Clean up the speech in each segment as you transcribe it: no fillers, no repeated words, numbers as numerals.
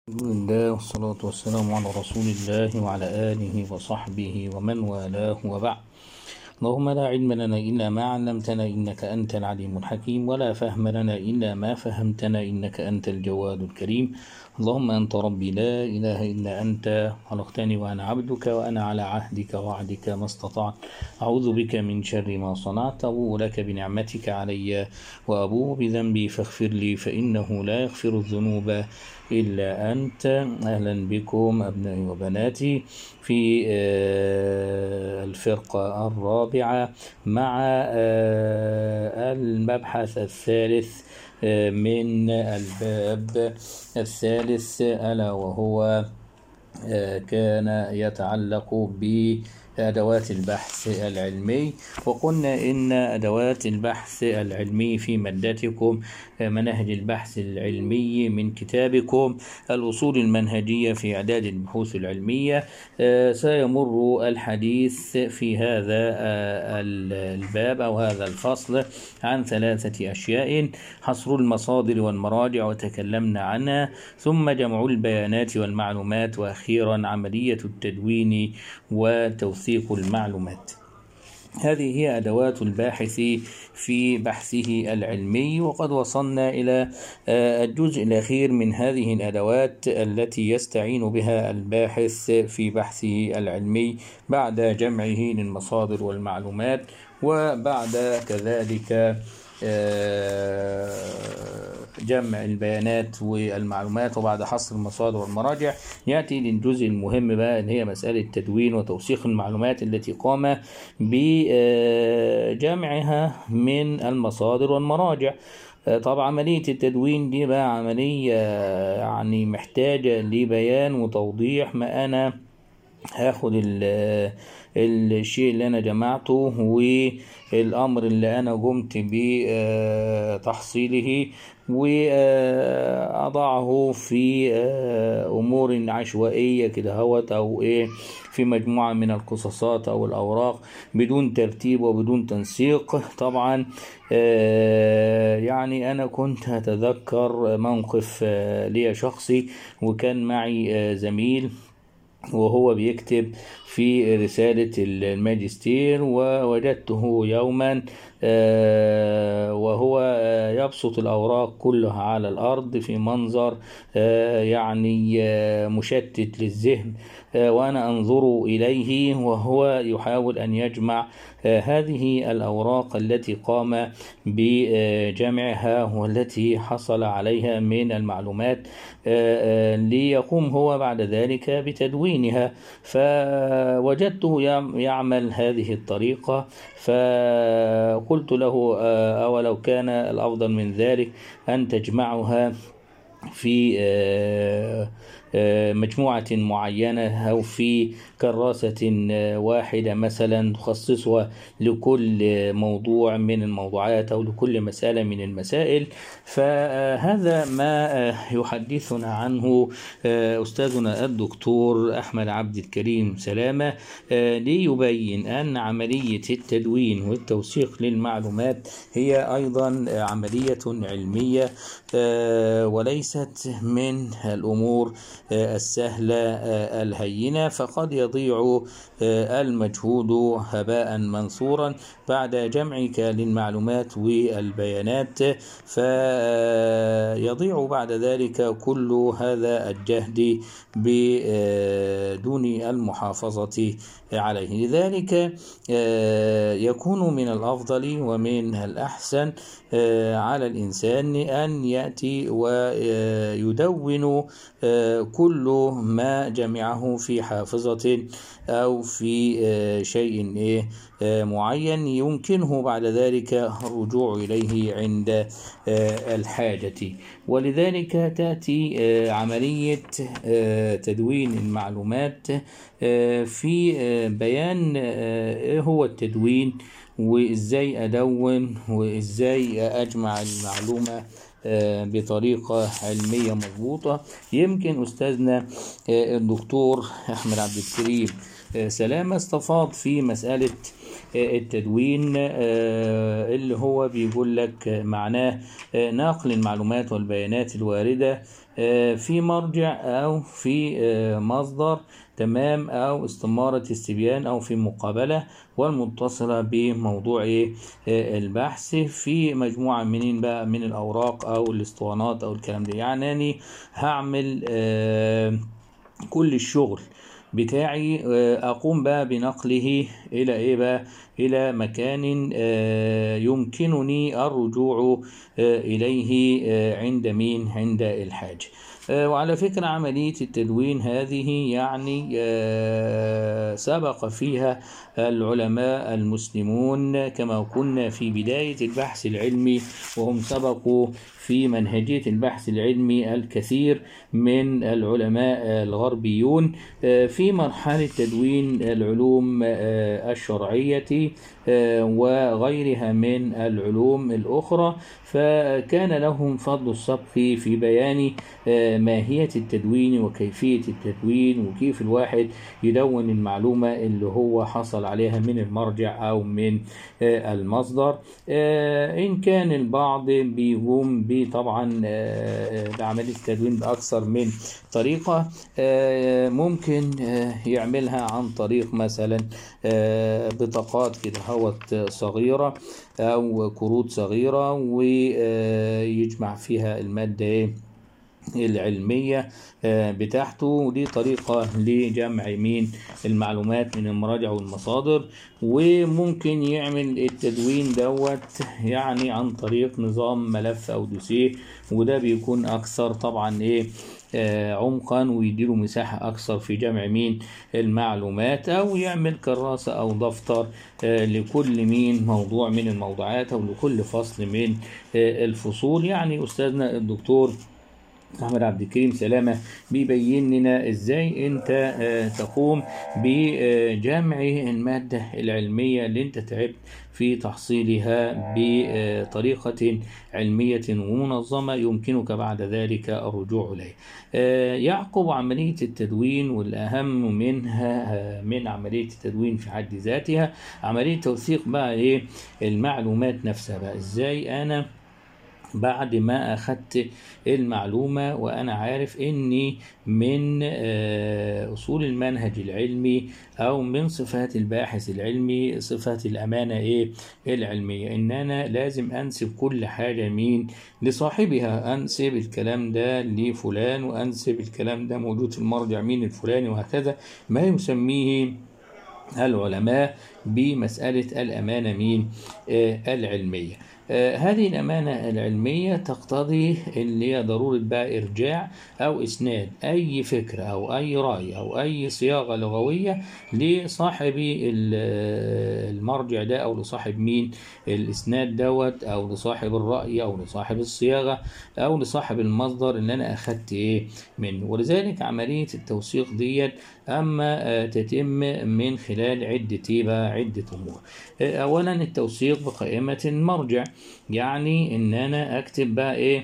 الحمد لله والصلاة والسلام على رسول الله وعلى آله وصحبه ومن والاه وبعد. اللهم لا علم لنا إلا ما علمتنا إنك أنت العليم الحكيم، ولا فهم لنا إلا ما فهمتنا إنك أنت الجواد الكريم. اللهم أنت ربي لا إله إلا أنت، خلقتني وأنا عبدك وأنا على عهدك ووعدك ما استطعت. أعوذ بك من شر ما صنعت، أبوء لك بنعمتك علي وأبوء بذنبي فاغفر لي فإنه لا يغفر الذنوب إلا أنت. أهلا بكم أبنائي وبناتي في الفرقة الرابعة مع المبحث الثالث من الباب الثالث، ألا وهو كان يتعلق بأدوات البحث العلمي. وقلنا إن أدوات البحث العلمي في مادتكم مناهج البحث العلمي من كتابكم الأصول المنهجية في إعداد البحوث العلمية. سيمر الحديث في هذا الباب أو هذا الفصل عن ثلاثة أشياء: حصر المصادر والمراجع وتكلمنا عنها، ثم جمع البيانات والمعلومات، وأخيرا عملية التدوين وتوثيق المعلومات. هذه هي أدوات الباحث في بحثه العلمي، وقد وصلنا إلى الجزء الأخير من هذه الأدوات التي يستعين بها الباحث في بحثه العلمي بعد جمعه للمصادر والمعلومات، وبعد كذلك جمع البيانات والمعلومات، وبعد حصر المصادر والمراجع يأتي للجزء المهم بقى اللي هي مسألة تدوين وتوثيق المعلومات التي قام بجمعها من المصادر والمراجع. طبعا عملية التدوين دي بقى عملية يعني محتاجة لبيان وتوضيح. ما أنا هاخد الشيء اللي أنا جمعته والأمر اللي أنا قمت بتحصيله وأضعه في أمور عشوائية كده هوت، أو في مجموعة من القصصات أو الأوراق بدون ترتيب وبدون تنسيق. طبعا يعني أنا كنت أتذكر موقف لي شخصي، وكان معي زميل وهو بيكتب في رسالة الماجستير، ووجدته يوما وهو يبسط الأوراق كلها على الأرض في منظر يعني مشتت للذهن، وأنا أنظر إليه وهو يحاول أن يجمع هذه الأوراق التي قام بجمعها والتي حصل عليها من المعلومات، ليقوم هو بعد ذلك بتدوينها. فوجدته يعمل هذه الطريقة، فقلت له أولو كان الأفضل من ذلك أن تجمعها في مجموعة معينة أو في كراسة واحدة مثلا تخصصها لكل موضوع من الموضوعات أو لكل مسألة من المسائل. فهذا ما يحدثنا عنه أستاذنا الدكتور أحمد عبد الكريم سلامة، ليبين أن عملية التدوين والتوثيق للمعلومات هي أيضا عملية علمية وليست من الأمور السهلة الهينة، فقد يضيع المجهود هباء منثورا بعد جمعك للمعلومات والبيانات، فيضيع بعد ذلك كل هذا الجهد بدون المحافظة عليه. لذلك يكون من الأفضل ومن الأحسن على الإنسان أن يأتي ويدون كل ما جمعه في حافظة أو في شيء معين يمكنه بعد ذلك الرجوع إليه عند الحاجة. ولذلك تأتي عملية تدوين المعلومات في بيان هو التدوين، وإزاي أدون وإزاي أجمع المعلومة بطريقة علمية مضبوطة. يمكن أستاذنا الدكتور أحمد عبد الكريم سلامة استفاض في مسألة التدوين اللي هو بيقول لك معناه نقل المعلومات والبيانات الواردة في مرجع أو في مصدر، تمام، أو استمارة استبيان، أو في مقابلة، والمتصلة بموضوع البحث، في مجموعة منين بقى من الأوراق أو الاسطوانات أو الكلام ده. يعني أنا هعمل كل الشغل بتاعي، أقوم بقى بنقله إلى بقى إلى مكان يمكنني الرجوع إليه عند الحاجة. وعلى فكرة عملية التدوين هذه يعني سبق فيها العلماء المسلمون كما كنا في بداية البحث العلمي، وهم سبقوا في منهجية البحث العلمي الكثير من العلماء الغربيون في مرحلة تدوين العلوم الشرعية وغيرها من العلوم الأخرى، فكان لهم فضل السبق في بيان ماهية التدوين وكيفية التدوين، وكيف الواحد يدون المعلومة اللي هو حصل عليها من المرجع أو من المصدر. إن كان البعض بيقوم طبعا بعملية التدوين بأكثر من طريقة، ممكن يعملها عن طريق مثلا بطاقات كده هوت صغيرة أو كروت صغيرة، ويجمع فيها المادة العلمية بتاعته. ودي طريقة لجمع المعلومات من المراجع والمصادر. وممكن يعمل التدوين دوت يعني عن طريق نظام ملف أو دوسيه، وده بيكون أكثر طبعا عمقا، ويديله مساحة أكثر في جمع المعلومات، أو يعمل كراسة أو دفتر لكل موضوع من الموضوعات، أو لكل فصل من الفصول. يعني أستاذنا الدكتور أحمد عبد الكريم سلامة بيبين لنا إزاي أنت تقوم بجمع المادة العلمية اللي أنت تعبت في تحصيلها بطريقة علمية ومنظمة يمكنك بعد ذلك الرجوع إليه. يعقب عملية التدوين، والأهم منها من عملية التدوين في حد ذاتها عملية توثيق بقى المعلومات نفسها. بقى إزاي أنا بعد ما أخدت المعلومة وأنا عارف إني من أصول المنهج العلمي أو من صفات الباحث العلمي صفات الأمانة العلمية، إن أنا لازم أنسب كل حاجة لصاحبها، أنسب الكلام ده لفلان، وأنسب الكلام ده موجود في المرجع الفلاني، وهكذا ما يسميه العلماء بمسألة الأمانة العلمية. هذه الأمانة العلمية تقتضي اللي هي ضرورة بقى إرجاع أو إسناد أي فكرة أو أي رأي أو أي صياغة لغوية لصاحب المرجع ده، أو لصاحب الإسناد دوت، أو لصاحب الرأي، أو لصاحب الصياغة، أو لصاحب المصدر اللي أنا أخدت منه. ولذلك عملية التوثيق ديت أما تتم من خلال عدة أمور. أولا التوثيق بقائمة المرجع، يعني إن أنا أكتب بقى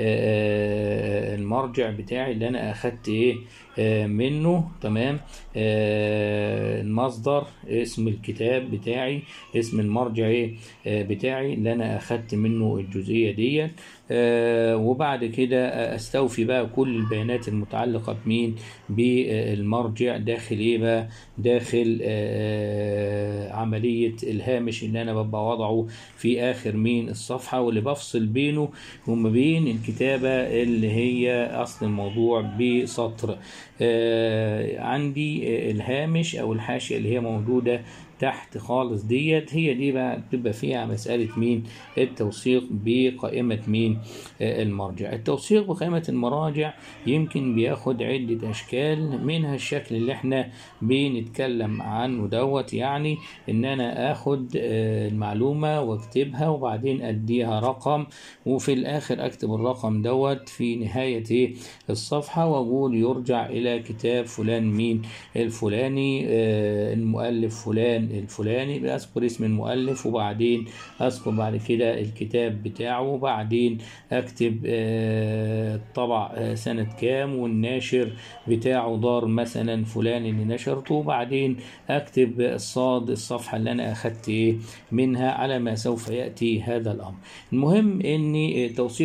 المرجع بتاعي اللي أنا أخدت منه، تمام، المصدر، اسم الكتاب بتاعي، اسم المرجع بتاعي اللي أنا أخدت منه الجزئية دي. وبعد كده استوفي بقى كل البيانات المتعلقة بالمرجع داخل بقى داخل عملية الهامش اللي أنا ببقى وضعه في آخر الصفحة، واللي بفصل بينه وما بين الكتابة اللي هي أصل الموضوع بسطر. عندي الهامش أو الحاشية اللي هي موجودة تحت خالص ديت، هي دي بقى بتبقى فيها مسألة التوثيق بقائمة المرجع. التوثيق بقائمة المراجع يمكن بياخد عدة أشكال، منها الشكل اللي احنا بنتكلم عنه دوت، يعني إن أنا أخد المعلومة واكتبها وبعدين أديها رقم، وفي الآخر أكتب الرقم دوت في نهاية الصفحة، وأقول يرجع إلى كتاب فلان الفلاني، المؤلف فلان الفلاني، بأذكر اسم المؤلف، وبعدين أذكر بعد كده الكتاب بتاعه، وبعدين أكتب طبع سنة كام، والناشر بتاعه دار مثلا فلان اللي نشرته، وبعدين أكتب الصفحة اللي أنا أخدت منها على ما سوف يأتي هذا الأمر. المهم أن توصيل